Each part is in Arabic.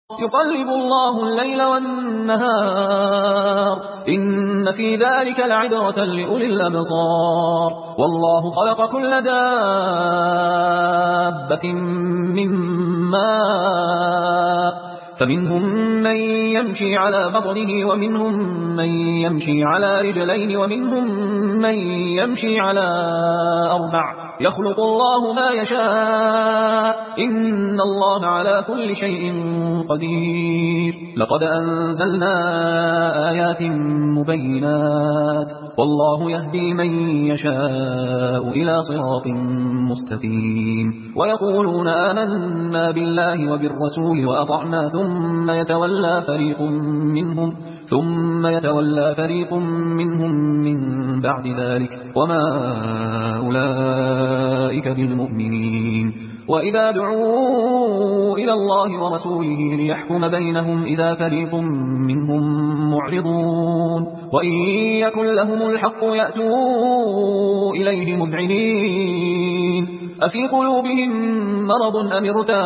يقلب الله الليل والنهار إن في ذلك لعبرة لأولي الأبصار والله خلق كل دابة من ماء فمنهم من يمشي على بطنه ومنهم من يمشي على رجلين ومنهم من يمشي على 4 يخلق الله ما يشاء إن الله على كل شيء قدير لقد أنزلنا آيات مبينات والله يهدي من يشاء إلى صراط مستقيم ويقولون آمنا بالله وبالرسول وأطعنا ثم يتولى فريق منهم من بعد ذلك وما أولئك بالمؤمنين وإذا دعوا إلى الله ورسوله ليحكم بينهم إذا فريق منهم معرضون وإن يكن لهم الحق يأتوا إليه مذعنين أفي قلوبهم مرض أم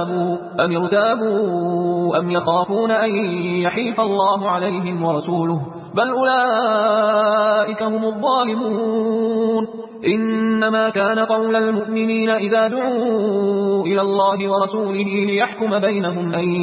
ارتابوا أم يخافون أن يحيف الله عليهم ورسوله بل أولئك هم الظالمون إنما كان قول المؤمنين إذا دعوا إلى الله ورسوله ليحكم بينهم أن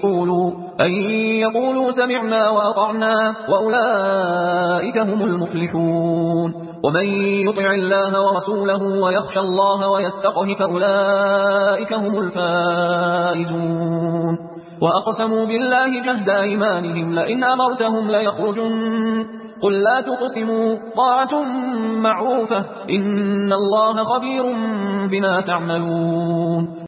يقولوا سمعنا وأطعنا وأولئك هم المفلحون ومن يطع الله ورسوله ويخشى الله ويتقه فأولئك هم الفائزون وأقسموا بالله جهد أيمانهم لئن أمرتهم ليخرجن قل لا تقسموا طاعة معروفة إن الله خبير بما تعملون